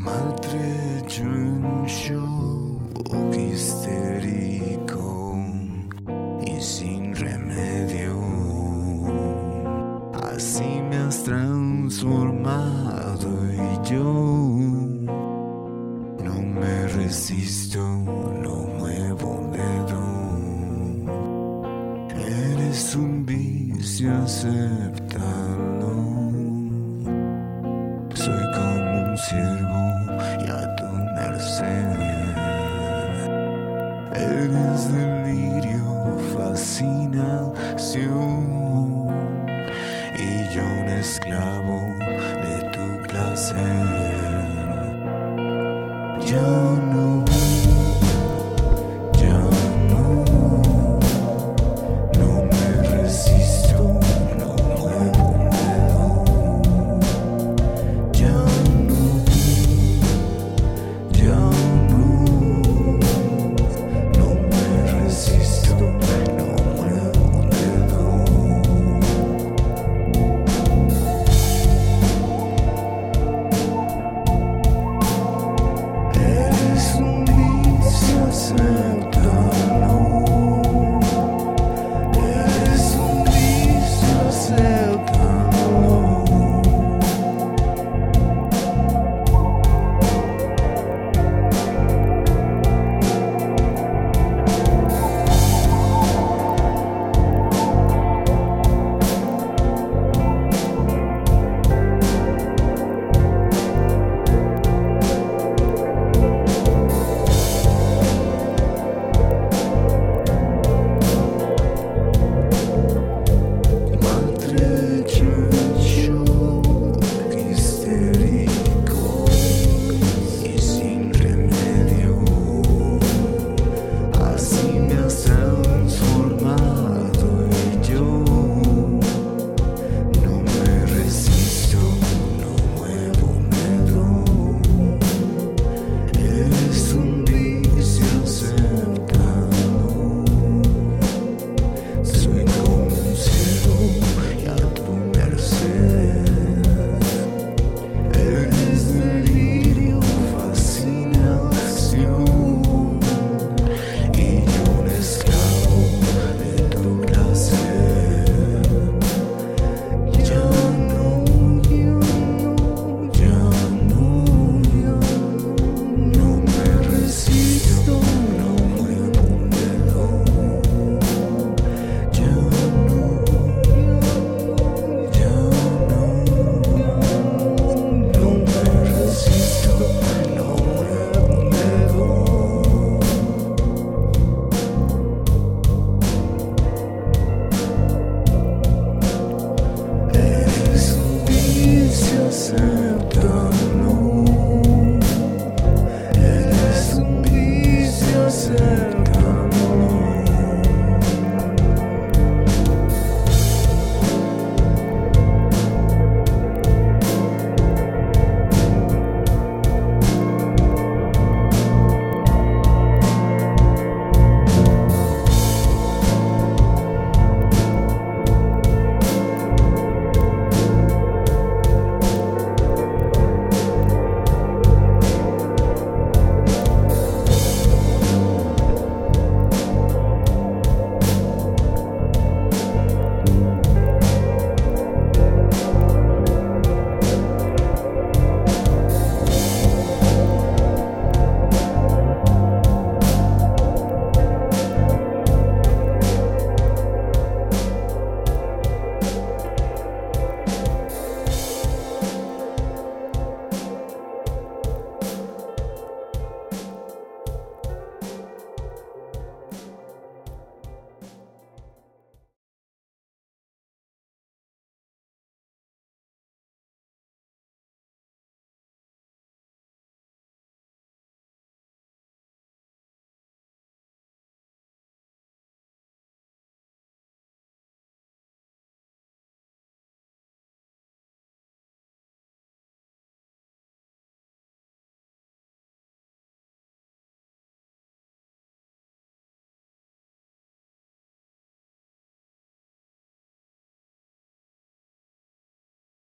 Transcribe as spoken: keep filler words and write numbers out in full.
Maltrecho en shock histérico y sin remedio. Así me has transformado y yo no me resisto, no muevo un dedo. Eres un vicio, acéptalo. Soy como un ciervo y a tu merced. Eres delirio, fascinación, y yo un esclavo de tu placer. Ya no, ya no, no me resisto, no muevo un dedo. Ya no, ya no, no me resisto, no muevo un dedo. Eres un vicio, acéptalo. Eres un vicio, acéptalo. Maltrecho en shock histérico y sin remedio. Así me has transformado y yo no me resisto, no muevo un dedo. Eres un vicio, acéptalo. Soy como un ciervo y a tu merced. Eres delirio, fascinación, y yo un esclavo de tu placer. Ya no, ya no, no me resisto, no muevo un dedo. Ya no, ya no, no me resisto, no muevo un dedo. Eres un vicio, acéptalo.